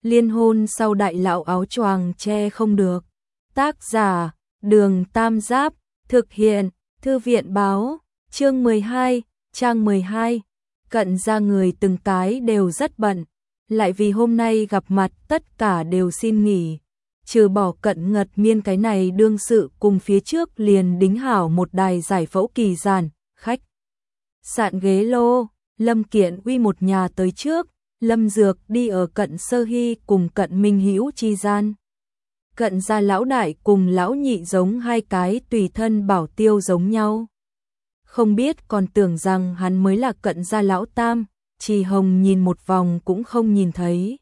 Liên hôn sau đại lão áo choàng che không được. Tác giả, Đường Tam Giáp, thực hiện, Thư viện báo, chương 12, trang 12. Cận gia người từng cái đều rất bận, lại vì hôm nay gặp mặt tất cả đều xin nghỉ. Trừ bỏ Cận Ngật Miên cái này đương sự cùng phía trước liền đính hảo một đài giải phẫu kỳ giản, khách sạn ghế lô, Lâm Kiện Uy một nhà tới trước, Lâm Dược đi ở Cận Sơ Hy cùng Cận Minh Hữu chi gian. Cận gia lão đại cùng lão nhị giống hai cái tùy thân bảo tiêu giống nhau. Không biết còn tưởng rằng hắn mới là Cận gia lão tam, Trì Hồng nhìn một vòng cũng không nhìn thấy.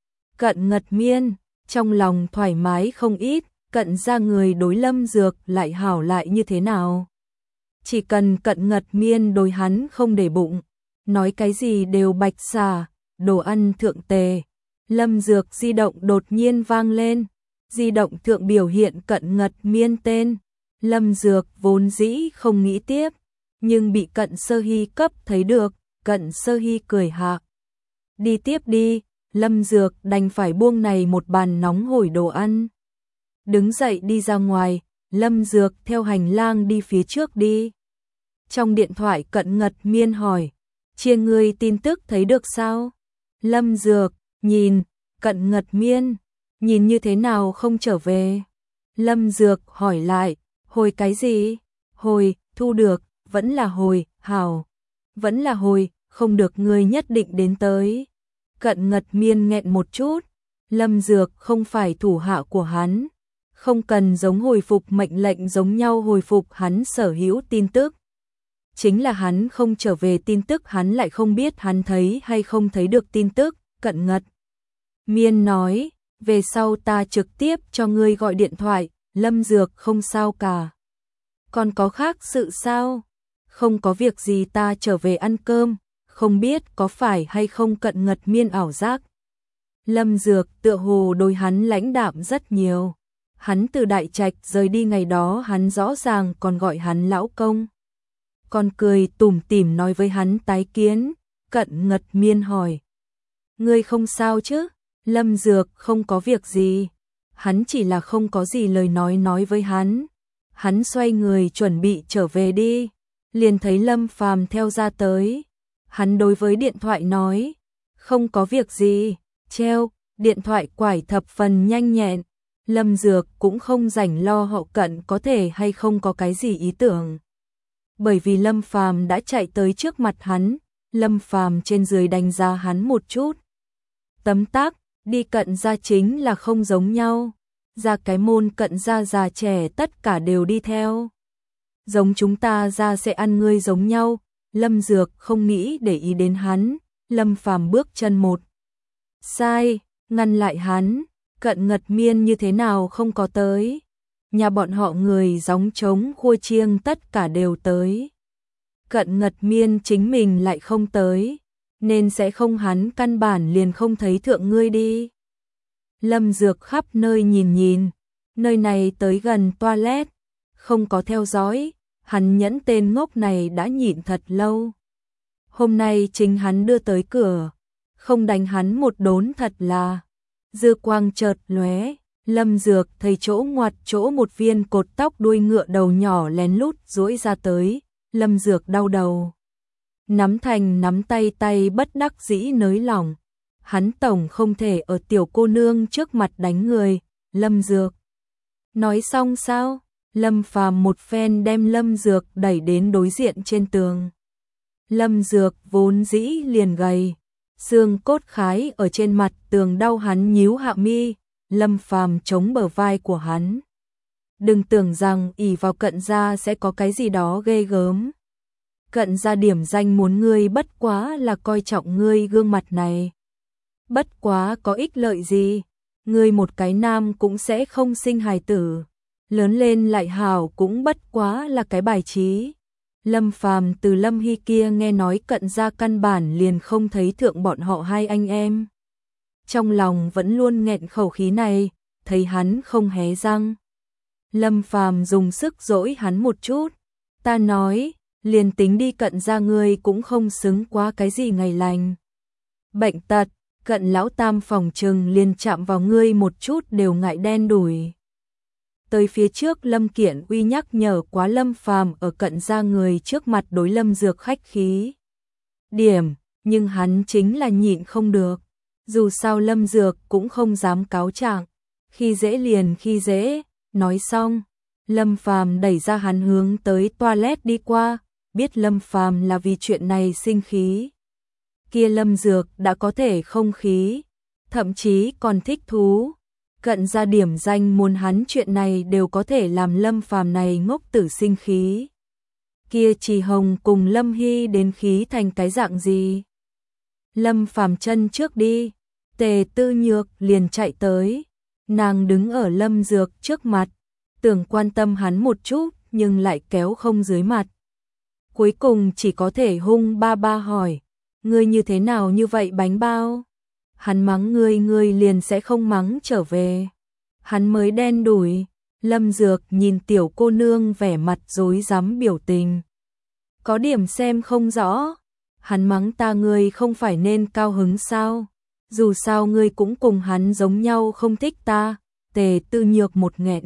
Cận Ngật Miên, trong lòng thoải mái không ít, Cận gia người đối Lâm Dược lại hảo lại như thế nào. Chỉ cần Cận Ngật Miên đối hắn không để bụng, nói cái gì đều bạch xà, đồ ăn thượng tề. Lâm Dược di động đột nhiên vang lên, di động thượng biểu hiện Cận Ngật Miên tên. Lâm Dược vốn dĩ không nghĩ tiếp, nhưng bị Cận Sơ Hy cấp thấy được, Cận Sơ Hy cười hạ. Đi tiếp đi, Lâm Dược đành phải buông này một bàn nóng hổi đồ ăn. Đứng dậy đi ra ngoài, Lâm Dược theo hành lang đi phía trước đi. Trong điện thoại Cận Ngật Miên hỏi, chia ngươi tin tức thấy được sao? Lâm Dược, nhìn, Cận Ngật Miên, nhìn như thế nào không trở về? Lâm Dược hỏi lại, hồi cái gì? Hồi, thu được, vẫn là hồi, hảo. Vẫn là hồi, không được ngươi nhất định đến tới. Cận Ngật Miên nghẹn một chút, Lâm Dược không phải thủ hạ của hắn, không cần giống hồi phục mệnh lệnh giống nhau hồi phục hắn sở hữu tin tức. Chính là hắn không trở về tin tức hắn lại không biết hắn thấy hay không thấy được tin tức. Cận Ngật Miên nói, về sau ta trực tiếp cho ngươi gọi điện thoại. Lâm Dược không sao cả. Còn có khác sự sao? Không có việc gì, ta trở về ăn cơm. Không biết có phải hay không Cận Ngật Miên ảo giác. Lâm Dược tựa hồ đối hắn lãnh đạm rất nhiều. Hắn từ Đại Trạch rời đi ngày đó hắn rõ ràng còn gọi hắn lão công. Còn cười tủm tỉm nói với hắn tái kiến. Cận Ngật Miên hỏi, ngươi không sao chứ? Lâm Dược không có việc gì. Hắn chỉ là không có gì lời nói với hắn. Hắn xoay người chuẩn bị trở về đi, liền thấy Lâm Phàm theo ra tới. Hắn đối với điện thoại nói, không có việc gì, treo. Điện thoại quải thập phần nhanh nhẹn. Lâm Dược cũng không rảnh lo hậu cận có thể hay không có cái gì ý tưởng. Bởi vì Lâm Phàm đã chạy tới trước mặt hắn, Lâm Phàm trên dưới đánh giá hắn một chút. Tấm tắc, đi Cận gia chính là không giống nhau. Ra cái môn Cận gia già trẻ tất cả đều đi theo. Giống chúng ta ra sẽ ăn ngươi giống nhau. Lâm Dược không nghĩ để ý đến hắn. Lâm Phàm bước chân một sai, ngăn lại hắn. Cận Ngật Miên như thế nào không có tới? Nhà bọn họ người gióng trống khua chiêng tất cả đều tới. Cận Ngật Miên chính mình lại không tới, nên sẽ không, hắn căn bản liền không thấy thượng ngươi đi. Lâm Dược khắp nơi nhìn, nơi này tới gần toilet, không có theo dõi, hắn nhẫn tên ngốc này đã nhịn thật lâu. Hôm nay chính hắn đưa tới cửa, không đánh hắn một đốn thật là. Dư quang chợt lóe, Lâm Dược thấy chỗ ngoặt chỗ một viên cột tóc đuôi ngựa đầu nhỏ lén lút duỗi ra tới. Lâm Dược đau đầu, nắm thành nắm tay, tay bất đắc dĩ nới lỏng. Hắn tổng không thể ở tiểu cô nương trước mặt đánh người. Lâm Dược nói xong sao? Lâm Phàm một phen đem Lâm Dược đẩy đến đối diện trên tường. Lâm Dược vốn dĩ liền gầy, xương cốt khái ở trên mặt tường đau, hắn nhíu hạ mi. Lâm Phàm chống bờ vai của hắn. Đừng tưởng rằng ỷ vào Cận gia sẽ có cái gì đó ghê gớm. Cận gia điểm danh muốn ngươi bất quá là coi trọng ngươi gương mặt này. Bất quá có ích lợi gì? Ngươi một cái nam cũng sẽ không sinh hài tử. Lớn lên lại hảo cũng bất quá là cái bài trí. Lâm Phàm từ Lâm Hy kia nghe nói Cận gia căn bản liền không thấy thượng bọn họ hai anh em. Trong lòng vẫn luôn nghẹn khẩu khí này, thấy hắn không hé răng. Lâm Phàm dùng sức dỗi hắn một chút. Ta nói, liền tính đi Cận gia ngươi cũng không xứng quá cái gì ngày lành. Bệnh tật, Cận lão tam phòng trừng liền chạm vào ngươi một chút đều ngại đen đủi. Tới phía trước Lâm Kiện Uy nhắc nhở quá Lâm Phàm ở Cận gia người trước mặt đối Lâm Dược khách khí điểm, nhưng hắn chính là nhịn không được. Dù sao Lâm Dược cũng không dám cáo trạng, khi dễ liền khi dễ. Nói xong, Lâm Phàm đẩy ra hắn hướng tới toilet đi qua, biết Lâm Phàm là vì chuyện này sinh khí. Kia Lâm Dược đã có thể không khí, thậm chí còn thích thú. Cận gia điểm danh muốn hắn chuyện này đều có thể làm Lâm Phàm này ngốc tử sinh khí. Kia Trì Hồng cùng Lâm Hy đến khí thành cái dạng gì? Lâm Phàm chân trước đi, Tề Tư Nhược liền chạy tới, nàng đứng ở Lâm Dược trước mặt, tưởng quan tâm hắn một chút nhưng lại kéo không dưới mặt. Cuối cùng chỉ có thể hung ba ba hỏi, ngươi như thế nào như vậy bánh bao? Hắn mắng ngươi liền sẽ không mắng trở về. Hắn mới đen đủi. Lâm Dược nhìn tiểu cô nương vẻ mặt rối rắm biểu tình. Có điểm xem không rõ. Hắn mắng ta ngươi không phải nên cao hứng sao? Dù sao ngươi cũng cùng hắn giống nhau không thích ta. Tề Tư Nhược một nghẹn.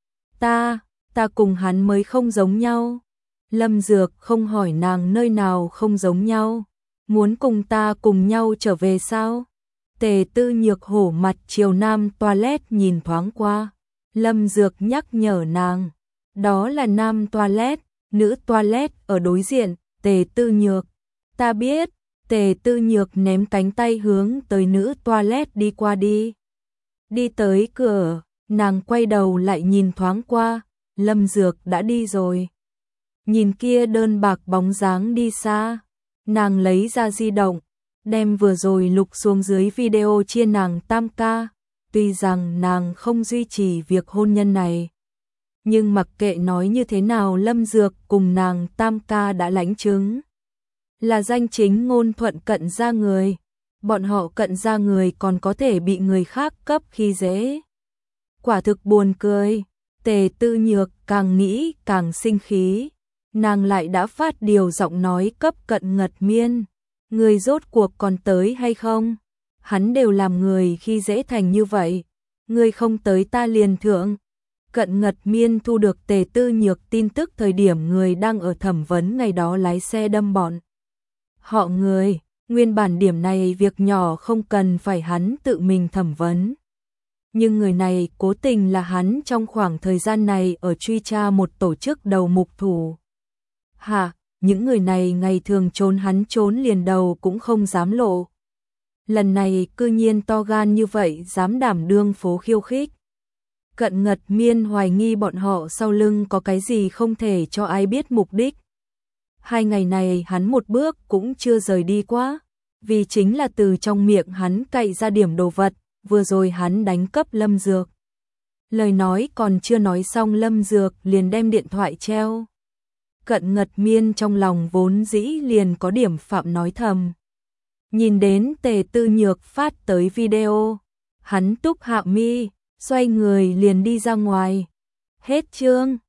Ta cùng hắn mới không giống nhau. Lâm Dược không hỏi nàng nơi nào không giống nhau. Muốn cùng ta cùng nhau trở về sao? Tề Tư Nhược hổ mặt chiều nam toilet nhìn thoáng qua. Lâm Dược nhắc nhở nàng. Đó là nam toilet, nữ toilet ở đối diện. Tề Tư Nhược. Ta biết. Tề Tư Nhược ném cánh tay hướng tới nữ toilet đi qua đi. Đi tới cửa, nàng quay đầu lại nhìn thoáng qua. Lâm Dược đã đi rồi. Nhìn kia đơn bạc bóng dáng đi xa. Nàng lấy ra di động, đem vừa rồi lục xuống dưới video chia nàng tam ca. Tuy rằng nàng không duy trì việc hôn nhân này, nhưng mặc kệ nói như thế nào Lâm Dược cùng nàng tam ca đã lãnh chứng. Là danh chính ngôn thuận Cận gia người. Bọn họ Cận gia người còn có thể bị người khác cấp khi dễ. Quả thực buồn cười. Tề Tư Nhược càng nghĩ càng sinh khí. Nàng lại đã phát điều giọng nói cấp Cận Ngật Miên. Người rốt cuộc còn tới hay không? Hắn đều làm người khi dễ thành như vậy. Người không tới ta liền thượng. Cận Ngật Miên thu được Tề Tư Nhược tin tức thời điểm người đang ở thẩm vấn ngày đó lái xe đâm bọn họ người. Nguyên bản điểm này việc nhỏ không cần phải hắn tự mình thẩm vấn. Nhưng người này cố tình là hắn trong khoảng thời gian này ở truy tra một tổ chức đầu mục thủ. Hả, những người này ngày thường trốn hắn trốn liền đầu cũng không dám lộ. Lần này cư nhiên to gan như vậy dám đảm đương phố khiêu khích. Cận Ngật Miên hoài nghi bọn họ sau lưng có cái gì không thể cho ai biết mục đích. 2 ngày này hắn một bước cũng chưa rời đi quá, vì chính là từ trong miệng hắn cậy ra điểm đồ vật, vừa rồi hắn đánh cấp Lâm Dược. Lời nói còn chưa nói xong Lâm Dược liền đem điện thoại treo. Cận Ngật Miên trong lòng vốn dĩ liền có điểm phạm nói thầm. Nhìn đến Tề Tư Nhược phát tới video, hắn túc hạ mi, xoay người liền đi ra ngoài. Hết chương.